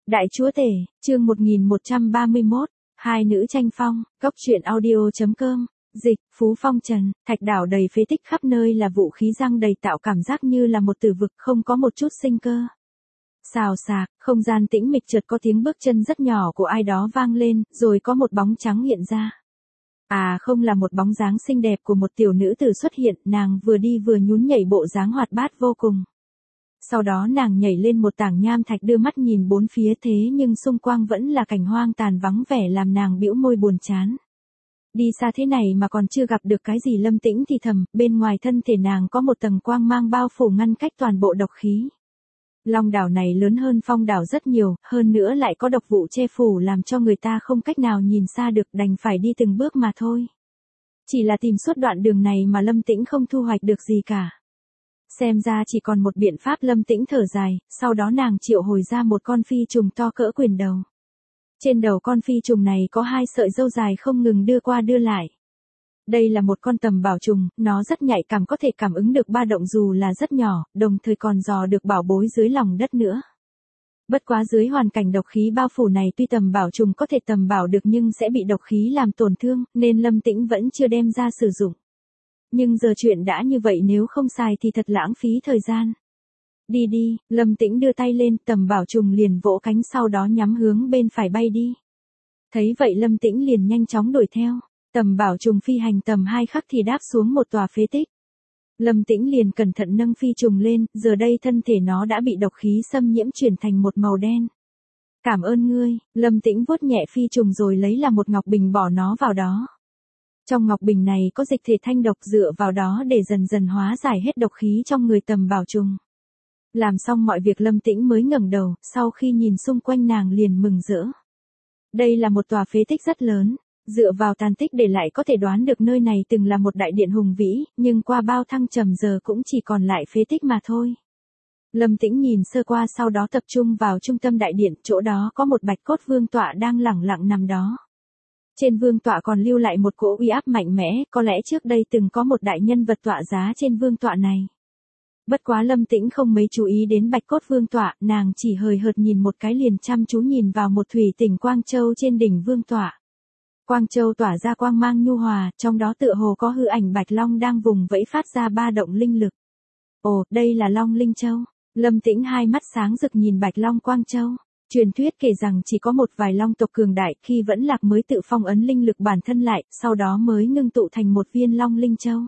Đại chúa tể, chương 1131, hai nữ tranh phong, góc truyện audio.com, dịch, Phú Phong Trần, thạch đảo đầy phế tích khắp nơi là vũ khí răng đầy tạo cảm giác như là một tử vực không có một chút sinh cơ. Xào xạc, không gian tĩnh mịch chợt có tiếng bước chân rất nhỏ của ai đó vang lên, rồi có một bóng trắng hiện ra. À không, là một bóng dáng xinh đẹp của một tiểu nữ tử xuất hiện, nàng vừa đi vừa nhún nhảy bộ dáng hoạt bát vô cùng. Sau đó nàng nhảy lên một tảng nham thạch đưa mắt nhìn bốn phía thế nhưng xung quanh vẫn là cảnh hoang tàn vắng vẻ làm nàng bĩu môi buồn chán. Đi xa thế này mà còn chưa gặp được cái gì. Lâm Tĩnh thì thầm, bên ngoài thân thể nàng có một tầng quang mang bao phủ ngăn cách toàn bộ độc khí. Long đảo này lớn hơn Phong đảo rất nhiều, hơn nữa lại có độc vụ che phủ làm cho người ta không cách nào nhìn xa được, đành phải đi từng bước mà thôi. Chỉ là tìm suốt đoạn đường này mà Lâm Tĩnh không thu hoạch được gì cả. Xem ra chỉ còn một biện pháp. Lâm Tĩnh thở dài, sau đó nàng triệu hồi ra một con phi trùng to cỡ quyền đầu. Trên đầu con phi trùng này có hai sợi râu dài không ngừng đưa qua đưa lại. Đây là một con tầm bảo trùng, nó rất nhạy cảm, có thể cảm ứng được ba động dù là rất nhỏ, đồng thời còn dò được bảo bối dưới lòng đất nữa. Bất quá dưới hoàn cảnh độc khí bao phủ này, tuy tầm bảo trùng có thể tầm bảo được nhưng sẽ bị độc khí làm tổn thương, nên Lâm Tĩnh vẫn chưa đem ra sử dụng. Nhưng giờ chuyện đã như vậy, nếu không xài thì thật lãng phí thời gian. Đi đi, Lâm Tĩnh đưa tay lên, tầm bảo trùng liền vỗ cánh sau đó nhắm hướng bên phải bay đi. Thấy vậy Lâm Tĩnh liền nhanh chóng đuổi theo. Tầm bảo trùng phi hành tầm 2 khắc thì đáp xuống một tòa phế tích. Lâm Tĩnh liền cẩn thận nâng phi trùng lên, giờ đây thân thể nó đã bị độc khí xâm nhiễm chuyển thành một màu đen. Cảm ơn ngươi, Lâm Tĩnh vuốt nhẹ phi trùng rồi lấy là một ngọc bình bỏ nó vào đó. Trong ngọc bình này có dịch thể thanh độc, dựa vào đó để dần dần hóa giải hết độc khí trong người tầm bảo trùng. Làm xong mọi việc Lâm Tĩnh mới ngẩng đầu, sau khi nhìn xung quanh nàng liền mừng rỡ. Đây là một tòa phế tích rất lớn, dựa vào tàn tích để lại có thể đoán được nơi này từng là một đại điện hùng vĩ, nhưng qua bao thăng trầm giờ cũng chỉ còn lại phế tích mà thôi. Lâm Tĩnh nhìn sơ qua sau đó tập trung vào trung tâm đại điện, chỗ đó có một bạch cốt vương tọa đang lẳng lặng nằm đó. Trên vương tọa còn lưu lại một cỗ uy áp mạnh mẽ, có lẽ trước đây từng có một đại nhân vật tọa giá trên vương tọa này. Bất quá Lâm Tĩnh không mấy chú ý đến bạch cốt vương tọa, nàng chỉ hời hợt nhìn một cái liền chăm chú nhìn vào một thủy tinh quang châu trên đỉnh vương tọa. Quang châu tỏa ra quang mang nhu hòa, trong đó tựa hồ có hư ảnh bạch long đang vùng vẫy phát ra ba động linh lực. Ồ, đây là Long Linh Châu. Lâm Tĩnh hai mắt sáng rực nhìn bạch long quang châu. Truyền thuyết kể rằng chỉ có một vài long tộc cường đại khi vẫn lạc mới tự phong ấn linh lực bản thân lại, sau đó mới ngưng tụ thành một viên Long Linh Châu.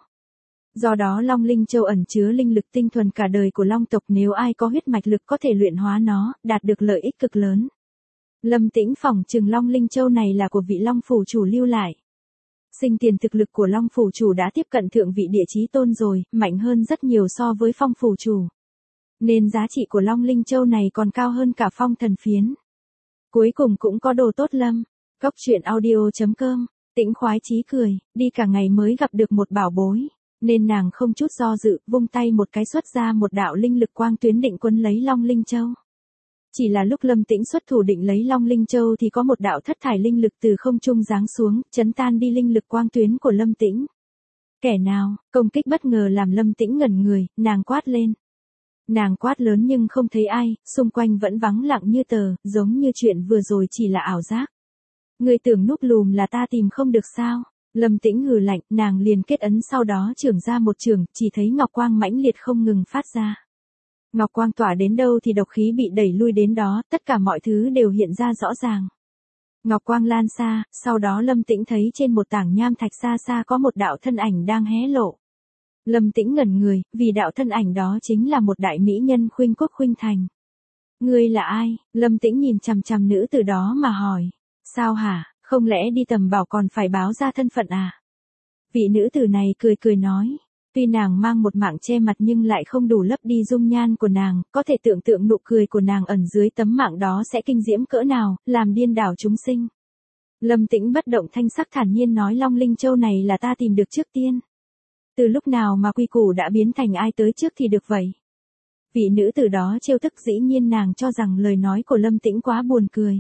Do đó Long Linh Châu ẩn chứa linh lực tinh thuần cả đời của long tộc, nếu ai có huyết mạch lực có thể luyện hóa nó, đạt được lợi ích cực lớn. Lâm Tĩnh phỏng chừng Long Linh Châu này là của vị Long phủ chủ lưu lại. Sinh tiền thực lực của Long phủ chủ đã tiếp cận thượng vị địa chí tôn rồi, mạnh hơn rất nhiều so với Phong phủ chủ. Nên giá trị của Long Linh Châu này còn cao hơn cả Phong thần phiến. Cuối cùng cũng có đồ tốt Lâm. Góc truyện audio.com, Tĩnh khoái chí cười, đi cả ngày mới gặp được một bảo bối. Nên nàng không chút do dự, vung tay một cái xuất ra một đạo linh lực quang tuyến định quân lấy Long Linh Châu. Chỉ là lúc Lâm Tĩnh xuất thủ định lấy Long Linh Châu thì có một đạo thất thải linh lực từ không trung giáng xuống, chấn tan đi linh lực quang tuyến của Lâm Tĩnh. Kẻ nào? Công kích bất ngờ làm Lâm Tĩnh ngẩn người, nàng quát lên. Nàng quát lớn nhưng không thấy ai, xung quanh vẫn vắng lặng như tờ, giống như chuyện vừa rồi chỉ là ảo giác. Người tưởng núp lùm là ta tìm không được sao? Lâm Tĩnh hừ lạnh, nàng liền kết ấn sau đó chưởng ra một chưởng, chỉ thấy ngọc quang mãnh liệt không ngừng phát ra. Ngọc quang tỏa đến đâu thì độc khí bị đẩy lui đến đó, tất cả mọi thứ đều hiện ra rõ ràng. Ngọc quang lan xa, sau đó Lâm Tĩnh thấy trên một tảng nham thạch xa xa có một đạo thân ảnh đang hé lộ. Lâm Tĩnh ngẩn người, vì đạo thân ảnh đó chính là một đại mỹ nhân Khuynh Quốc Khuynh Thành. Ngươi là ai? Lâm Tĩnh nhìn chằm chằm nữ từ đó mà hỏi. Sao hả, không lẽ đi tầm bảo còn phải báo ra thân phận à? Vị nữ tử này cười cười nói. Tuy nàng mang một mảng che mặt nhưng lại không đủ lấp đi dung nhan của nàng, có thể tưởng tượng nụ cười của nàng ẩn dưới tấm mảng đó sẽ kinh diễm cỡ nào, làm điên đảo chúng sinh. Lâm Tĩnh bất động thanh sắc thản nhiên nói Long Linh Châu này là ta tìm được trước tiên. Từ lúc nào mà quy củ đã biến thành ai tới trước thì được vậy? Vị nữ tử đó trêu tức, dĩ nhiên nàng cho rằng lời nói của Lâm Tĩnh quá buồn cười.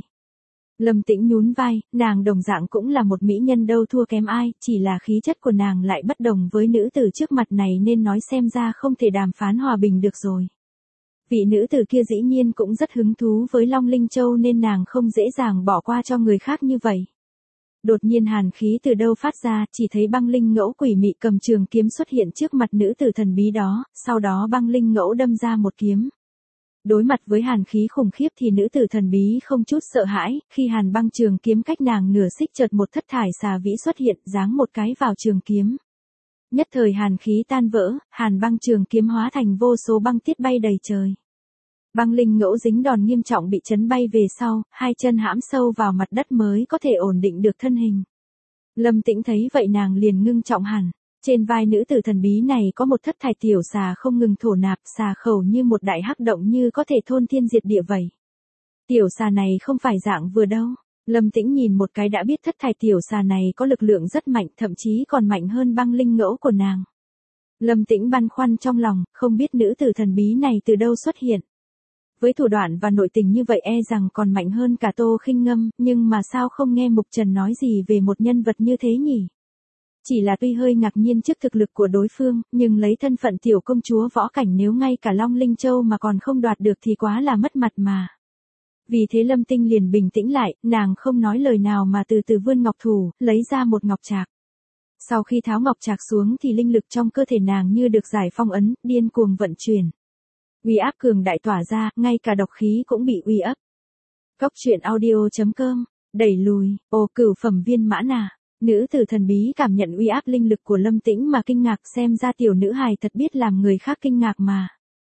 Lâm Tĩnh nhún vai, nàng đồng dạng cũng là một mỹ nhân đâu thua kém ai, chỉ là khí chất của nàng lại bất đồng với nữ tử trước mặt này nên nói xem ra không thể đàm phán hòa bình được rồi. Vị nữ tử kia dĩ nhiên cũng rất hứng thú với Long Linh Châu nên nàng không dễ dàng bỏ qua cho người khác như vậy. Đột nhiên hàn khí từ đâu phát ra, chỉ thấy băng linh ngẫu quỷ mị cầm trường kiếm xuất hiện trước mặt nữ tử thần bí đó, sau đó băng linh ngẫu đâm ra một kiếm. Đối mặt với hàn khí khủng khiếp thì nữ tử thần bí không chút sợ hãi, khi hàn băng trường kiếm cách nàng nửa xích chợt một thất thải xà vĩ xuất hiện, giáng một cái vào trường kiếm. Nhất thời hàn khí tan vỡ, hàn băng trường kiếm hóa thành vô số băng tiết bay đầy trời. Băng linh ngẫu dính đòn nghiêm trọng bị chấn bay về sau, hai chân hãm sâu vào mặt đất mới có thể ổn định được thân hình. Lâm Tĩnh thấy vậy nàng liền ngưng trọng hẳn. Trên vai nữ tử thần bí này có một thất thải tiểu xà không ngừng thổ nạp, xà khẩu như một đại hắc động như có thể thôn thiên diệt địa vậy. Tiểu xà này không phải dạng vừa đâu. Lâm Tĩnh nhìn một cái đã biết thất thải tiểu xà này có lực lượng rất mạnh, thậm chí còn mạnh hơn băng linh ngẫu của nàng. Lâm Tĩnh băn khoăn trong lòng, không biết nữ tử thần bí này từ đâu xuất hiện. Với thủ đoạn và nội tình như vậy e rằng còn mạnh hơn cả Tô Khinh Ngâm, nhưng mà sao không nghe Mục Trần nói gì về một nhân vật như thế nhỉ? Chỉ là tuy hơi ngạc nhiên trước thực lực của đối phương, nhưng lấy thân phận tiểu công chúa võ cảnh nếu ngay cả Long Linh Châu mà còn không đoạt được thì quá là mất mặt mà. Vì thế Lâm Tinh liền bình tĩnh lại, nàng không nói lời nào mà từ từ vươn ngọc thủ, lấy ra một ngọc trạc. Sau khi tháo ngọc trạc xuống thì linh lực trong cơ thể nàng như được giải phong ấn, điên cuồng vận chuyển. Uy áp cường đại tỏa ra, ngay cả độc khí cũng bị uy áp. Cốc truyện audio.com, đẩy lùi, cửu phẩm viên mãn à. Nữ tử thần bí cảm nhận uy áp linh lực của Lâm Tĩnh mà kinh ngạc, xem ra tiểu nữ hài thật biết làm người khác kinh ngạc mà.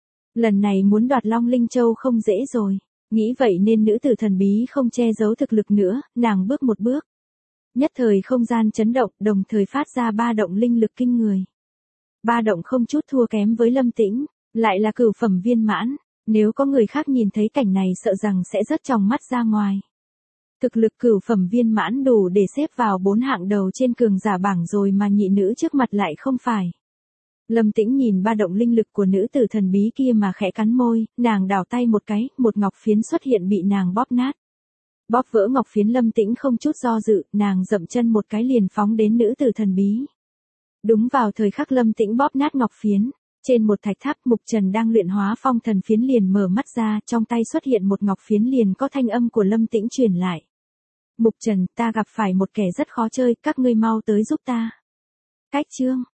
Lần này muốn đoạt Long Linh Châu không dễ rồi. Nghĩ vậy nên nữ tử thần bí không che giấu thực lực nữa, nàng bước một bước. Nhất thời không gian chấn động, đồng thời phát ra ba động linh lực kinh người. Ba động không chút thua kém với Lâm Tĩnh, lại là cửu phẩm viên mãn. Nếu có người khác nhìn thấy cảnh này sợ rằng sẽ rớt tròng mắt ra ngoài. Thực lực cửu phẩm viên mãn đủ để xếp vào 4 hạng đầu trên cường giả bảng rồi mà nhị nữ trước mặt lại không phải. Lâm Tĩnh nhìn ba động linh lực của nữ tử thần bí kia mà khẽ cắn môi, nàng đảo tay một cái, một ngọc phiến xuất hiện bị nàng bóp nát. Bóp vỡ ngọc phiến Lâm Tĩnh không chút do dự, nàng dậm chân một cái liền phóng đến nữ tử thần bí. Đúng vào thời khắc Lâm Tĩnh bóp nát ngọc phiến, trên một thạch tháp Mục Trần đang luyện hóa phong thần phiến liền mở mắt ra, trong tay xuất hiện một ngọc phiến liền có thanh âm của Lâm Tĩnh truyền lại. Mục Trần, ta gặp phải một kẻ rất khó chơi, các ngươi mau tới giúp ta. Cách chương